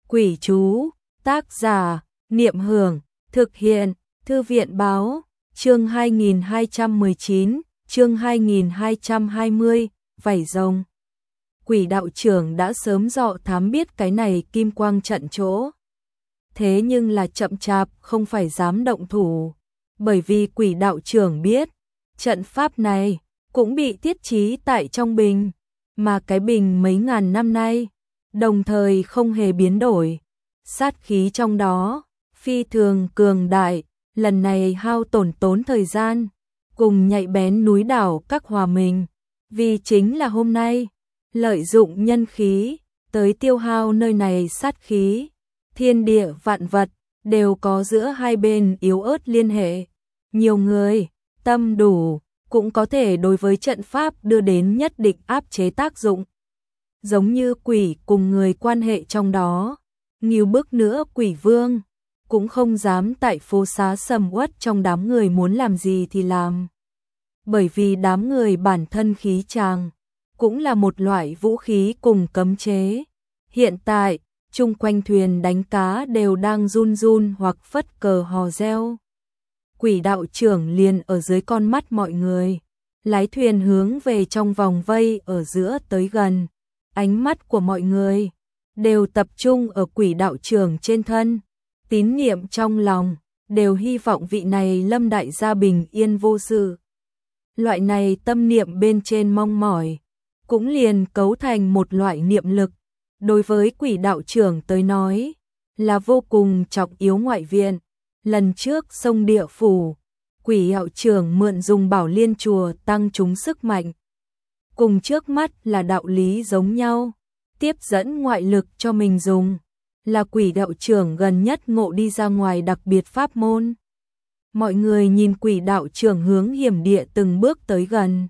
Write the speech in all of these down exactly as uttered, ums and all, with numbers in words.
Quỷ chú, tác giả, Niệm Hưởng, thực hiện, Thư viện báo, chương hai nghìn hai trăm mười chín, chương hai nghìn hai trăm hai mươi, vảy rồng. Quỷ đạo trưởng đã sớm dò thám biết cái này kim quang trận chỗ. Thế nhưng là chậm chạp không phải dám động thủ, bởi vì quỷ đạo trưởng biết, trận pháp này cũng bị thiết trí tại trong bình, mà cái bình mấy ngàn năm nay, đồng thời không hề biến đổi. Sát khí trong đó, phi thường cường đại, lần này hao tổn tốn thời gian, cùng nhạy bén núi đảo các hòa mình, vì chính là hôm nay, lợi dụng nhân khí, tới tiêu hao nơi này sát khí, thiên địa vạn vật, đều có giữa hai bên yếu ớt liên hệ. Nhiều người, tâm đủ, cũng có thể đối với trận pháp đưa đến nhất định áp chế tác dụng. Giống như quỷ cùng người quan hệ trong đó, nhiều bước nữa quỷ vương, cũng không dám tại phố xá sầm uất trong đám người muốn làm gì thì làm. Bởi vì đám người bản thân khí tràng, cũng là một loại vũ khí cùng cấm chế. Hiện tại, chung quanh thuyền đánh cá đều đang run run hoặc phất cờ hò reo. Quỷ đạo trưởng liền ở dưới con mắt mọi người, lái thuyền hướng về trong vòng vây ở giữa tới gần. Ánh mắt của mọi người đều tập trung ở quỷ đạo trưởng trên thân, tín niệm trong lòng đều hy vọng vị này Lâm đại gia bình yên vô sự. Loại này tâm niệm bên trên mong mỏi, cũng liền cấu thành một loại niệm lực, đối với quỷ đạo trưởng tới nói, là vô cùng trọng yếu ngoại viện. Lần trước sông địa phủ, quỷ đạo trưởng mượn dùng bảo liên chùa tăng chúng sức mạnh. Cùng trước mắt là đạo lý giống nhau, tiếp dẫn ngoại lực cho mình dùng, là quỷ đạo trưởng gần nhất ngộ đi ra ngoài đặc biệt pháp môn. Mọi người nhìn quỷ đạo trưởng hướng hiểm địa từng bước tới gần,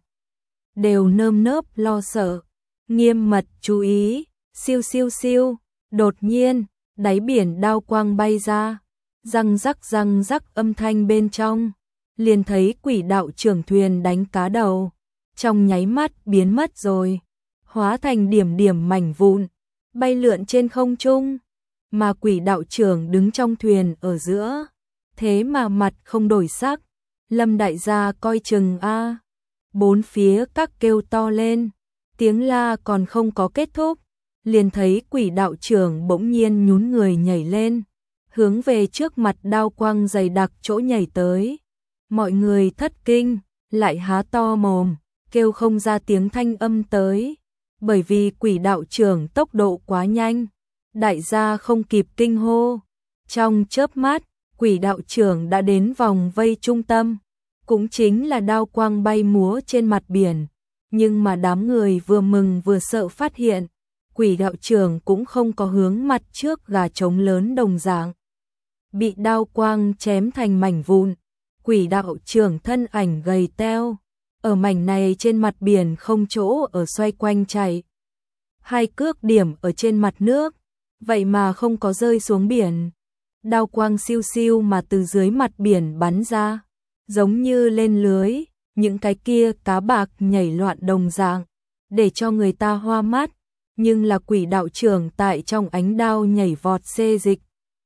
đều nơm nớp lo sợ, nghiêm mật chú ý. Siêu siêu siêu, đột nhiên, đáy biển đao quang bay ra, răng rắc răng rắc âm thanh bên trong, liền thấy quỷ đạo trưởng thuyền đánh cá đầu, trong nháy mắt biến mất rồi, hóa thành điểm điểm mảnh vụn, bay lượn trên không trung, mà quỷ đạo trưởng đứng trong thuyền ở giữa, thế mà mặt không đổi sắc. Lâm đại gia coi chừng a. Bốn phía các kêu to lên, tiếng la còn không có kết thúc, liền thấy quỷ đạo trưởng bỗng nhiên nhún người nhảy lên, hướng về trước mặt đao quang dày đặc chỗ nhảy tới. Mọi người thất kinh, lại há to mồm, kêu không ra tiếng thanh âm tới, bởi vì quỷ đạo trưởng tốc độ quá nhanh, đại gia không kịp kinh hô. Trong chớp mắt, quỷ đạo trưởng đã đến vòng vây trung tâm, cũng chính là đao quang bay múa trên mặt biển, nhưng mà đám người vừa mừng vừa sợ phát hiện, quỷ đạo trưởng cũng không có hướng mặt trước gà trống lớn đồng dạng, bị đao quang chém thành mảnh vụn. Quỷ đạo trưởng thân ảnh gầy teo, ở mảnh này trên mặt biển không chỗ ở xoay quanh chạy. Hai cước điểm ở trên mặt nước, vậy mà không có rơi xuống biển. Đao quang siêu siêu mà từ dưới mặt biển bắn ra, giống như lên lưới, những cái kia cá bạc nhảy loạn đồng dạng, để cho người ta hoa mắt. Nhưng là quỷ đạo trưởng tại trong ánh đao nhảy vọt xê dịch,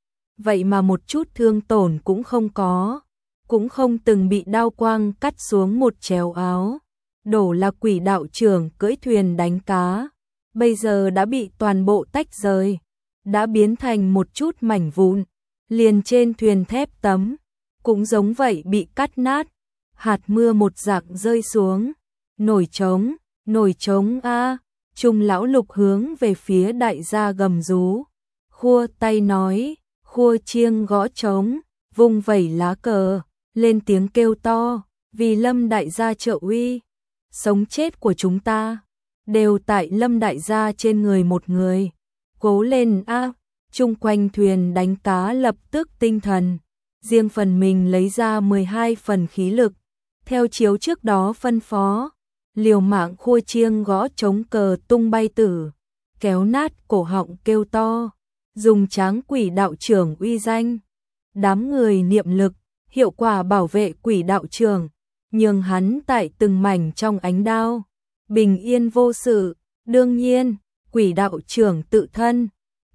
vậy mà một chút thương tổn cũng không có, cũng không từng bị đao quang cắt xuống một chéo áo. Đổ là quỷ đạo trưởng cưỡi thuyền đánh cá, bây giờ đã bị toàn bộ tách rời, đã biến thành một chút mảnh vụn, liền trên thuyền thép tấm, cũng giống vậy bị cắt nát, hạt mưa một dạng rơi xuống. Nổi trống, nổi trống a. Trung lão lục hướng về phía đại gia gầm rú, khua tay nói, khua chiêng gõ trống, vung vẩy lá cờ, lên tiếng kêu to, vì Lâm đại gia trợ uy, sống chết của chúng ta đều tại Lâm đại gia trên người một người. Cố lên a. Chung quanh thuyền đánh cá lập tức tinh thần, riêng phần mình lấy ra mười hai phần khí lực, theo chiếu trước đó phân phó, liều mạng khua chiêng gõ trống cờ tung bay tử, kéo nát cổ họng kêu to, dùng tráng quỷ đạo trưởng uy danh. Đám người niệm lực, hiệu quả bảo vệ quỷ đạo trưởng, nhường hắn tại từng mảnh trong ánh đao, bình yên vô sự. Đương nhiên, quỷ đạo trưởng tự thân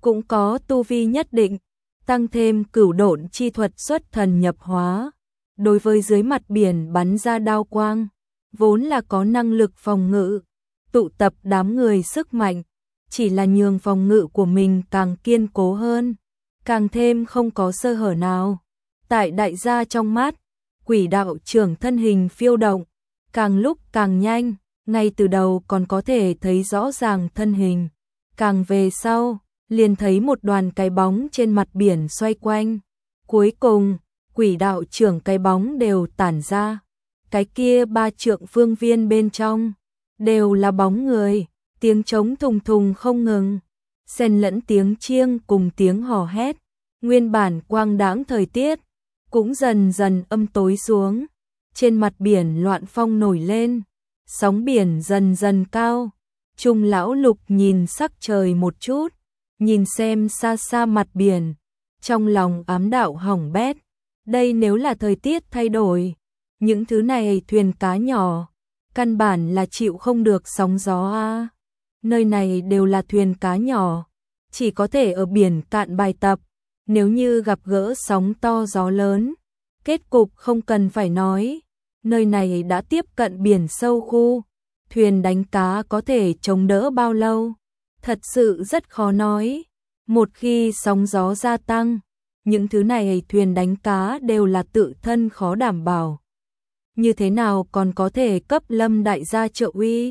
cũng có tu vi nhất định, tăng thêm cửu độn chi thuật xuất thần nhập hóa. Đối với dưới mặt biển bắn ra đao quang, vốn là có năng lực phòng ngự, tụ tập đám người sức mạnh, chỉ là nhường phòng ngự của mình càng kiên cố hơn, càng thêm không có sơ hở nào. Tại đại gia trong mắt, quỷ đạo trưởng thân hình phiêu động, càng lúc càng nhanh, ngay từ đầu còn có thể thấy rõ ràng thân hình, càng về sau, liền thấy một đoàn cái bóng trên mặt biển xoay quanh. Cuối cùng, quỷ đạo trưởng cái bóng đều tản ra, cái kia ba trượng phương viên bên trong, đều là bóng người, tiếng trống thùng thùng không ngừng, xen lẫn tiếng chiêng cùng tiếng hò hét, nguyên bản quang đãng thời tiết, cũng dần dần âm tối xuống, trên mặt biển loạn phong nổi lên, sóng biển dần dần cao, Trung lão Lục nhìn sắc trời một chút, nhìn xem xa xa mặt biển, trong lòng ám đạo hỏng bét, đây nếu là thời tiết thay đổi, những thứ này thuyền cá nhỏ, căn bản là chịu không được sóng gió a. Nơi này đều là thuyền cá nhỏ, chỉ có thể ở biển cạn bài tập, nếu như gặp gỡ sóng to gió lớn, kết cục không cần phải nói, nơi này đã tiếp cận biển sâu khu, thuyền đánh cá có thể chống đỡ bao lâu, thật sự rất khó nói. Một khi sóng gió gia tăng, những thứ này thuyền đánh cá đều là tự thân khó đảm bảo. Như thế nào còn có thể cấp Lâm đại gia trợ uy?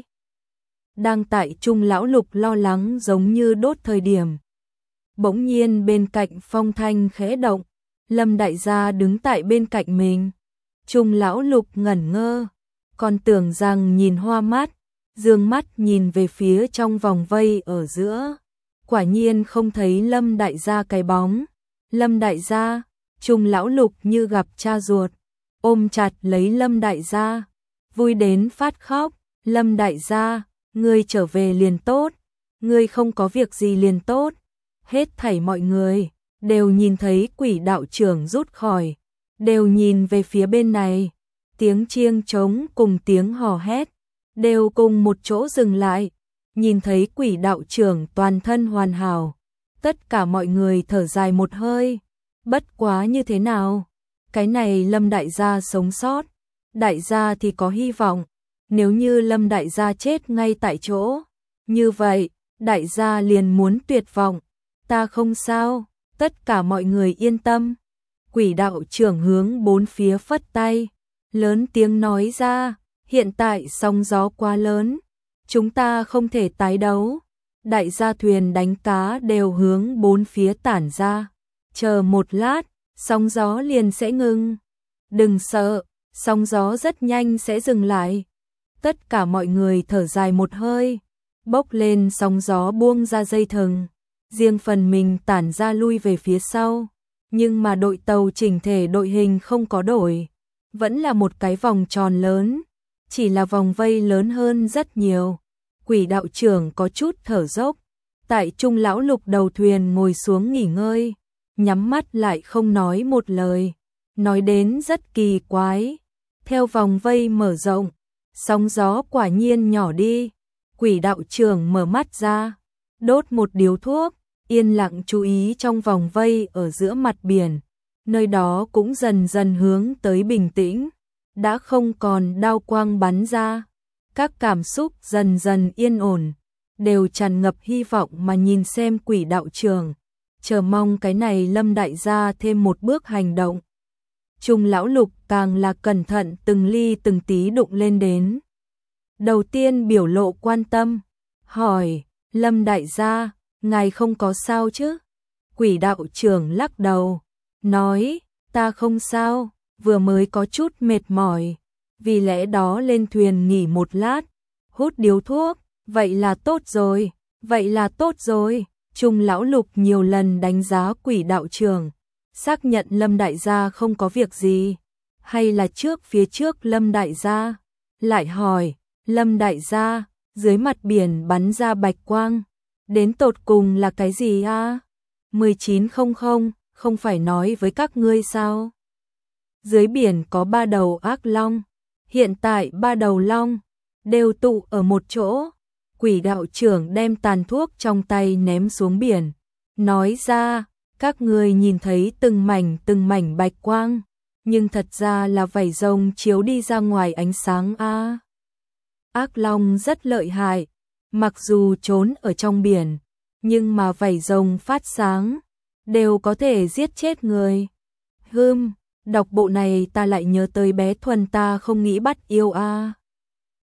Đang tại Trung lão Lục lo lắng giống như đốt thời điểm. Bỗng nhiên bên cạnh phong thanh khẽ động, Lâm đại gia đứng tại bên cạnh mình. Trung lão Lục ngẩn ngơ, còn tưởng rằng nhìn hoa mắt, dương mắt nhìn về phía trong vòng vây ở giữa. Quả nhiên không thấy Lâm đại gia cái bóng. Lâm đại gia, Trung lão Lục như gặp cha ruột, ôm chặt lấy Lâm đại gia, vui đến phát khóc. Lâm đại gia, ngươi trở về liền tốt, ngươi không có việc gì liền tốt. Hết thảy mọi người đều nhìn thấy quỷ đạo trưởng rút khỏi, đều nhìn về phía bên này, tiếng chiêng trống cùng tiếng hò hét đều cùng một chỗ dừng lại, nhìn thấy quỷ đạo trưởng toàn thân hoàn hảo, tất cả mọi người thở dài một hơi, bất quá như thế nào, cái này Lâm đại gia sống sót, đại gia thì có hy vọng, nếu như Lâm đại gia chết ngay tại chỗ, như vậy, đại gia liền muốn tuyệt vọng, ta không sao, tất cả mọi người yên tâm. Quỷ đạo trưởng hướng bốn phía phất tay, lớn tiếng nói ra, hiện tại sóng gió quá lớn, chúng ta không thể tái đấu. Đại gia thuyền đánh cá đều hướng bốn phía tản ra, chờ một lát, sóng gió liền sẽ ngừng. Đừng sợ, sóng gió rất nhanh sẽ dừng lại. Tất cả mọi người thở dài một hơi, bốc lên sóng gió buông ra dây thừng, riêng phần mình tản ra lui về phía sau. Nhưng mà đội tàu chỉnh thể đội hình không có đổi, vẫn là một cái vòng tròn lớn, chỉ là vòng vây lớn hơn rất nhiều. Quỷ đạo trưởng có chút thở dốc, tại Trung lão Lục đầu thuyền ngồi xuống nghỉ ngơi, nhắm mắt lại không nói một lời, nói đến rất kỳ quái. Theo vòng vây mở rộng, sóng gió quả nhiên nhỏ đi, quỷ đạo trưởng mở mắt ra, đốt một điếu thuốc, yên lặng chú ý trong vòng vây ở giữa mặt biển, nơi đó cũng dần dần hướng tới bình tĩnh, đã không còn đao quang bắn ra, các cảm xúc dần dần yên ổn, đều tràn ngập hy vọng mà nhìn xem quỷ đạo trưởng, chờ mong cái này Lâm đại gia thêm một bước hành động. Trung lão Lục càng là cẩn thận từng ly từng tí đụng lên đến. Đầu tiên biểu lộ quan tâm, hỏi, Lâm đại gia, ngài không có sao chứ? Quỷ đạo trưởng lắc đầu, nói, ta không sao, vừa mới có chút mệt mỏi, vì lẽ đó lên thuyền nghỉ một lát, hút điếu thuốc, vậy là tốt rồi, vậy là tốt rồi. Trung lão Lục nhiều lần đánh giá quỷ đạo trưởng, xác nhận Lâm đại gia không có việc gì, hay là trước phía trước Lâm đại gia, lại hỏi, Lâm đại gia, dưới mặt biển bắn ra bạch quang, đến tột cùng là cái gì a? mười chín không không, không phải nói với các ngươi sao? Dưới biển có ba đầu ác long, hiện tại ba đầu long đều tụ ở một chỗ. Quỷ đạo trưởng đem tàn thuốc trong tay ném xuống biển, nói ra, các người nhìn thấy từng mảnh từng mảnh bạch quang, nhưng thật ra là vảy rồng chiếu đi ra ngoài ánh sáng a. À. Ác long rất lợi hại, mặc dù trốn ở trong biển, nhưng mà vảy rồng phát sáng, đều có thể giết chết người. Hừm, đọc bộ này ta lại nhớ tới bé Thuần ta không nghĩ bắt yêu a. À.